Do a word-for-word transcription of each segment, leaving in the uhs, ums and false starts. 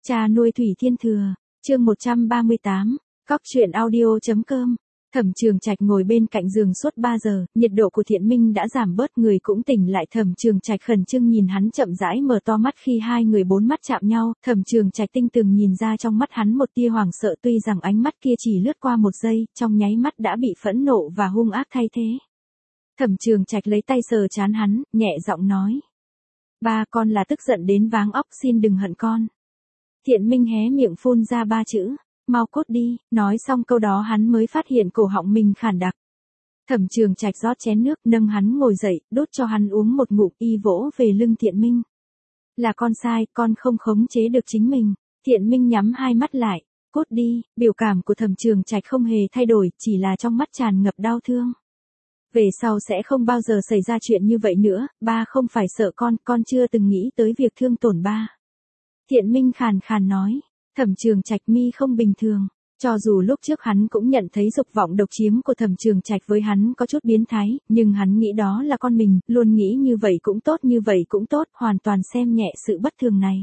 Cha nuôi Thủy Thiên Thừa, chương một trăm ba mươi tám, cóc truyện audio.com. Thẩm Trường Trạch ngồi bên cạnh giường suốt ba giờ, nhiệt độ của Thiện Minh đã giảm bớt, người cũng tỉnh lại. Thẩm Trường Trạch khẩn trương nhìn hắn chậm rãi mở to mắt, khi hai người bốn mắt chạm nhau, Thẩm Trường Trạch tinh tường nhìn ra trong mắt hắn một tia hoảng sợ, tuy rằng ánh mắt kia chỉ lướt qua một giây, trong nháy mắt đã bị phẫn nộ và hung ác thay thế. Thẩm Trường Trạch lấy tay sờ trán hắn, nhẹ giọng nói: "Ba, con là tức giận đến váng óc, xin đừng hận con." Thiện Minh hé miệng phun ra ba chữ: "Mau cút đi." Nói xong câu đó hắn mới phát hiện cổ họng mình khản đặc. Thẩm Trường Trạch rót chén nước, nâng hắn ngồi dậy, đút cho hắn uống một ngụm, y vỗ về lưng Thiện Minh: "Là con sai, con không khống chế được chính mình." Thiện Minh nhắm hai mắt lại: "Cút đi." Biểu cảm của Thẩm Trường Trạch không hề thay đổi, chỉ là trong mắt tràn ngập đau thương. "Về sau sẽ không bao giờ xảy ra chuyện như vậy nữa, ba không phải sợ con, con chưa từng nghĩ tới việc thương tổn ba." Thiện Minh khàn khàn nói. Thẩm Trường Trạch mi không bình thường. Cho dù lúc trước hắn cũng nhận thấy dục vọng độc chiếm của Thẩm Trường Trạch với hắn có chút biến thái, nhưng hắn nghĩ đó là con mình, luôn nghĩ như vậy cũng tốt, như vậy cũng tốt, hoàn toàn xem nhẹ sự bất thường này.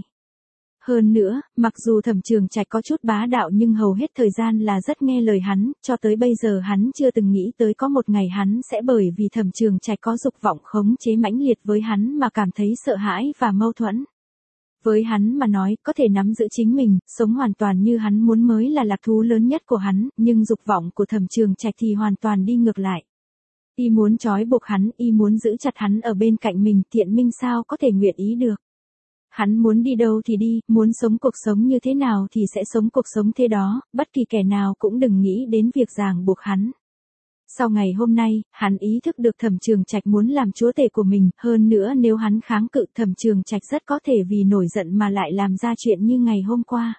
Hơn nữa, mặc dù Thẩm Trường Trạch có chút bá đạo nhưng hầu hết thời gian là rất nghe lời hắn, cho tới bây giờ hắn chưa từng nghĩ tới có một ngày hắn sẽ bởi vì Thẩm Trường Trạch có dục vọng khống chế mãnh liệt với hắn mà cảm thấy sợ hãi và mâu thuẫn. Với hắn mà nói, có thể nắm giữ chính mình, sống hoàn toàn như hắn muốn mới là lạc thú lớn nhất của hắn, nhưng dục vọng của Thẩm Trường Trạch thì hoàn toàn đi ngược lại. Y muốn trói buộc hắn, y muốn giữ chặt hắn ở bên cạnh mình, Thiện Minh sao có thể nguyện ý được. Hắn muốn đi đâu thì đi, muốn sống cuộc sống như thế nào thì sẽ sống cuộc sống thế đó, bất kỳ kẻ nào cũng đừng nghĩ đến việc ràng buộc hắn. Sau ngày hôm nay, hắn ý thức được Thẩm Trường Trạch muốn làm chúa tể của mình, hơn nữa nếu hắn kháng cự, Thẩm Trường Trạch rất có thể vì nổi giận mà lại làm ra chuyện như ngày hôm qua.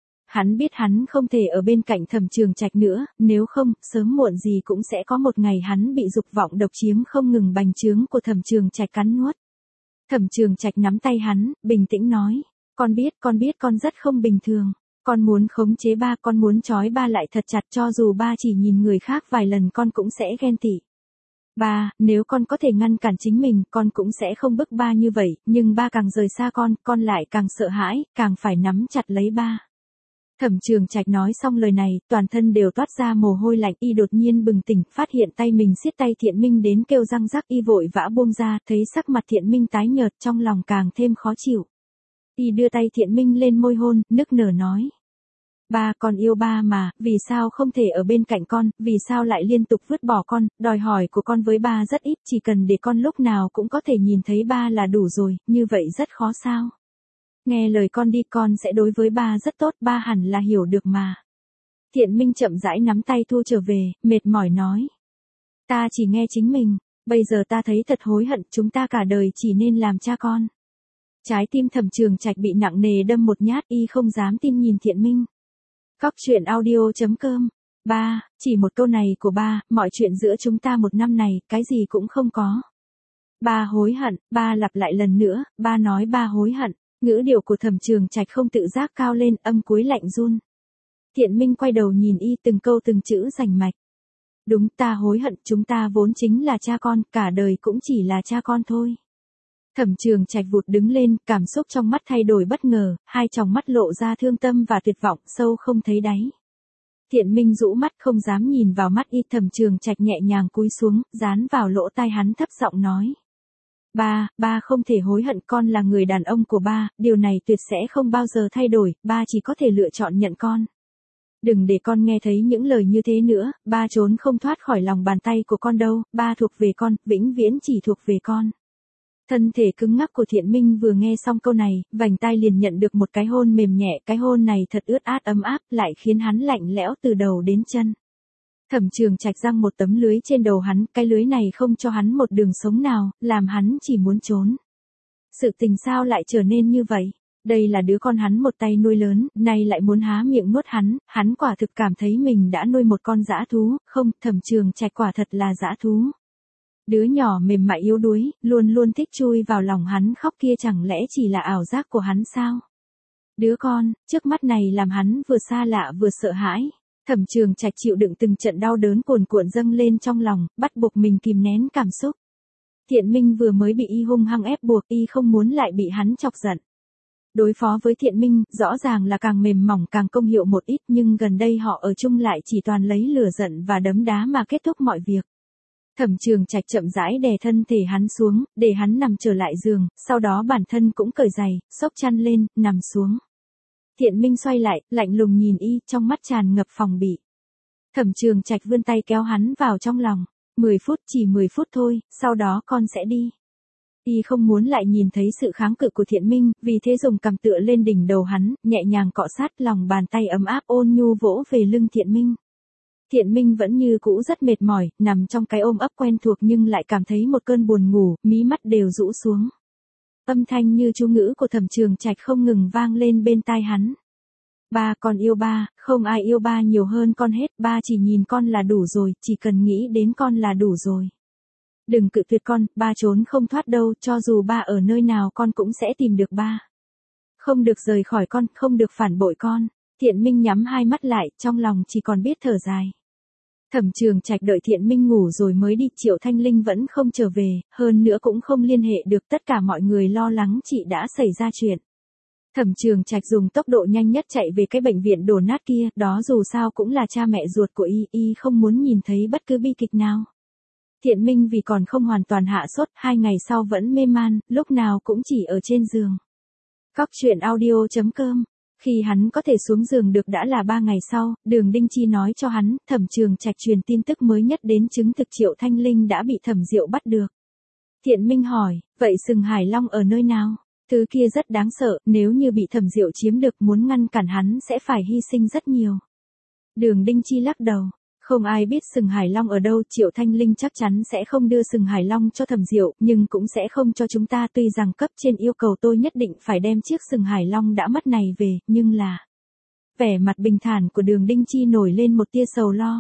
Hắn biết hắn không thể ở bên cạnh Thẩm Trường Trạch nữa, nếu không, sớm muộn gì cũng sẽ có một ngày hắn bị dục vọng độc chiếm không ngừng bành trướng của Thẩm Trường Trạch cắn nuốt. Thẩm Trường Trạch nắm tay hắn, bình tĩnh nói: "Con biết, con biết con rất không bình thường. Con muốn khống chế ba, con muốn trói ba lại thật chặt, cho dù ba chỉ nhìn người khác vài lần con cũng sẽ ghen tị. Ba, nếu con có thể ngăn cản chính mình, con cũng sẽ không bức ba như vậy, nhưng ba càng rời xa con, con lại càng sợ hãi, càng phải nắm chặt lấy ba." Thẩm Trường Trạch nói xong lời này, toàn thân đều toát ra mồ hôi lạnh, y đột nhiên bừng tỉnh, phát hiện tay mình siết tay Thiện Minh đến kêu răng rắc, y vội vã buông ra, thấy sắc mặt Thiện Minh tái nhợt, trong lòng càng thêm khó chịu. Y đưa tay Thiện Minh lên môi hôn, nức nở nói: "Ba, con yêu ba mà, vì sao không thể ở bên cạnh con, vì sao lại liên tục vứt bỏ con, đòi hỏi của con với ba rất ít, chỉ cần để con lúc nào cũng có thể nhìn thấy ba là đủ rồi, như vậy rất khó sao? Nghe lời con đi, con sẽ đối với ba rất tốt, ba hẳn là hiểu được mà." Thiện Minh chậm rãi nắm tay thu trở về, mệt mỏi nói: "Ta chỉ nghe chính mình, bây giờ ta thấy thật hối hận, chúng ta cả đời chỉ nên làm cha con." Trái tim Thẩm Trường Trạch bị nặng nề đâm một nhát, y không dám tin nhìn Thiện Minh. Cóc truyện audio.com. "Ba, chỉ một câu này của ba, mọi chuyện giữa chúng ta một năm này, cái gì cũng không có. Ba hối hận." Ba lặp lại lần nữa, ba nói ba hối hận. Ngữ điệu của Thẩm Trường Trạch không tự giác cao lên, âm cuối lạnh run. Thiện Minh quay đầu nhìn y, từng câu từng chữ rành mạch. "Đúng, ta hối hận, chúng ta vốn chính là cha con, cả đời cũng chỉ là cha con thôi." Thẩm Trường Trạch vụt đứng lên, cảm xúc trong mắt thay đổi bất ngờ, hai tròng mắt lộ ra thương tâm và tuyệt vọng, sâu không thấy đáy. Thiện Minh rũ mắt không dám nhìn vào mắt y, Thẩm Trường Trạch nhẹ nhàng cúi xuống, dán vào lỗ tai hắn thấp giọng nói: "Ba, ba không thể hối hận, con là người đàn ông của ba, điều này tuyệt sẽ không bao giờ thay đổi, ba chỉ có thể lựa chọn nhận con. Đừng để con nghe thấy những lời như thế nữa, ba trốn không thoát khỏi lòng bàn tay của con đâu, ba thuộc về con, vĩnh viễn chỉ thuộc về con." Thân thể cứng ngắc của Thiện Minh vừa nghe xong câu này, vành tai liền nhận được một cái hôn mềm nhẹ, cái hôn này thật ướt át ấm áp, lại khiến hắn lạnh lẽo từ đầu đến chân. Thẩm Trường Trạch giăng một tấm lưới trên đầu hắn, cái lưới này không cho hắn một đường sống nào, làm hắn chỉ muốn trốn. Sự tình sao lại trở nên như vậy? Đây là đứa con hắn một tay nuôi lớn, nay lại muốn há miệng nuốt hắn, hắn quả thực cảm thấy mình đã nuôi một con dã thú, không, Thẩm Trường Trạch quả thật là dã thú. Đứa nhỏ mềm mại yếu đuối, luôn luôn thích chui vào lòng hắn khóc kia chẳng lẽ chỉ là ảo giác của hắn sao? Đứa con, trước mắt này làm hắn vừa xa lạ vừa sợ hãi. Thẩm Trường Trạch chịu đựng từng trận đau đớn cuồn cuộn dâng lên trong lòng, bắt buộc mình kìm nén cảm xúc. Thiện Minh vừa mới bị y hung hăng ép buộc, y không muốn lại bị hắn chọc giận. Đối phó với Thiện Minh, rõ ràng là càng mềm mỏng càng công hiệu một ít, nhưng gần đây họ ở chung lại chỉ toàn lấy lửa giận và đấm đá mà kết thúc mọi việc. Thẩm Trường Trạch chậm rãi đè thân thể hắn xuống, để hắn nằm trở lại giường, sau đó bản thân cũng cởi giày, xốc chăn lên, nằm xuống. Thiện Minh xoay lại, lạnh lùng nhìn y, trong mắt tràn ngập phòng bị. Thẩm Trường Trạch vươn tay kéo hắn vào trong lòng. mười phút, chỉ mười phút thôi, sau đó con sẽ đi. Y không muốn lại nhìn thấy sự kháng cự của Thiện Minh, vì thế dùng cằm tựa lên đỉnh đầu hắn, nhẹ nhàng cọ sát, lòng bàn tay ấm áp ôn nhu vỗ về lưng Thiện Minh. Thiện Minh vẫn như cũ rất mệt mỏi, nằm trong cái ôm ấp quen thuộc nhưng lại cảm thấy một cơn buồn ngủ, mí mắt đều rũ xuống. Âm thanh như chú ngữ của Thẩm Trường Trạch không ngừng vang lên bên tai hắn. Ba, con yêu ba, không ai yêu ba nhiều hơn con hết, ba chỉ nhìn con là đủ rồi, chỉ cần nghĩ đến con là đủ rồi. Đừng cự tuyệt con, ba trốn không thoát đâu, cho dù ba ở nơi nào con cũng sẽ tìm được ba. Không được rời khỏi con, không được phản bội con. Thiện Minh nhắm hai mắt lại, trong lòng chỉ còn biết thở dài. Thẩm Trường Trạch đợi Thiện Minh ngủ rồi mới đi, Triệu Thanh Linh vẫn không trở về, hơn nữa cũng không liên hệ được, tất cả mọi người lo lắng chị đã xảy ra chuyện. Thẩm Trường Trạch dùng tốc độ nhanh nhất chạy về cái bệnh viện đổ nát kia, đó dù sao cũng là cha mẹ ruột của y, y không muốn nhìn thấy bất cứ bi kịch nào. Thiện Minh vì còn không hoàn toàn hạ sốt, hai ngày sau vẫn mê man, lúc nào cũng chỉ ở trên giường. Cóc truyện audio chấm com. Khi hắn có thể xuống giường được đã là ba ngày sau, Đường Đinh Chi nói cho hắn, Thẩm Trường Trạch truyền tin tức mới nhất đến chứng thực Triệu Thanh Linh đã bị Thẩm Diệu bắt được. Thiện Minh hỏi, vậy Sừng Hải Long ở nơi nào? Thứ kia rất đáng sợ, nếu như bị Thẩm Diệu chiếm được muốn ngăn cản hắn sẽ phải hy sinh rất nhiều. Đường Đinh Chi lắc đầu. Không ai biết Sừng Hải Long ở đâu, Triệu Thanh Linh chắc chắn sẽ không đưa Sừng Hải Long cho Thẩm Diệu, nhưng cũng sẽ không cho chúng ta, tuy rằng cấp trên yêu cầu tôi nhất định phải đem chiếc Sừng Hải Long đã mất này về, nhưng là... Vẻ mặt bình thản của Đường Đinh Chi nổi lên một tia sầu lo.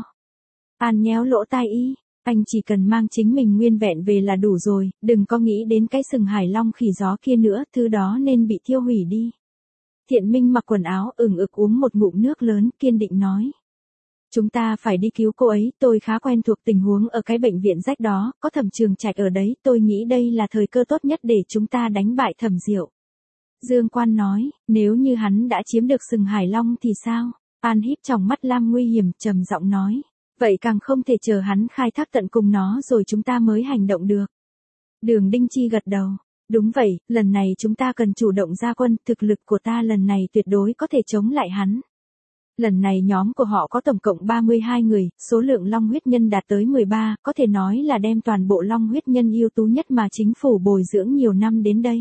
An nhéo lỗ tai y, anh chỉ cần mang chính mình nguyên vẹn về là đủ rồi, đừng có nghĩ đến cái Sừng Hải Long khỉ gió kia nữa, thứ đó nên bị thiêu hủy đi. Thiện Minh mặc quần áo ửng ực uống một ngụm nước lớn, kiên định nói. Chúng ta phải đi cứu cô ấy, tôi khá quen thuộc tình huống ở cái bệnh viện rách đó, có Thẩm Trường Trạch ở đấy, tôi nghĩ đây là thời cơ tốt nhất để chúng ta đánh bại Thẩm Diệu. Dương Quan nói, nếu như hắn đã chiếm được Sừng Hải Long thì sao? An híp tròng mắt lam nguy hiểm, trầm giọng nói, vậy càng không thể chờ hắn khai thác tận cùng nó rồi chúng ta mới hành động được. Đường Đinh Chi gật đầu, đúng vậy, lần này chúng ta cần chủ động ra quân, thực lực của ta lần này tuyệt đối có thể chống lại hắn. Lần này nhóm của họ có tổng cộng ba mươi hai người, số lượng long huyết nhân đạt tới mười ba, có thể nói là đem toàn bộ long huyết nhân ưu tú nhất mà chính phủ bồi dưỡng nhiều năm đến đây.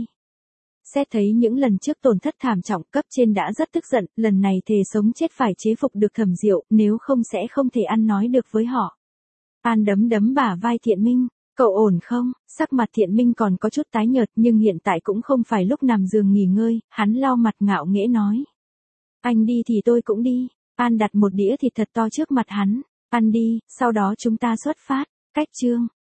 Xét thấy những lần trước tổn thất thảm trọng, cấp trên đã rất tức giận, lần này thề sống chết phải chế phục được Thẩm Diệu, nếu không sẽ không thể ăn nói được với họ. An đấm đấm bả vai Thiện Minh, cậu ổn không? Sắc mặt Thiện Minh còn có chút tái nhợt nhưng hiện tại cũng không phải lúc nằm giường nghỉ ngơi, hắn lau mặt ngạo nghễ nói. Anh đi thì tôi cũng đi. An đặt một đĩa thịt thật to trước mặt hắn. Ăn đi, sau đó chúng ta xuất phát. Cách chương.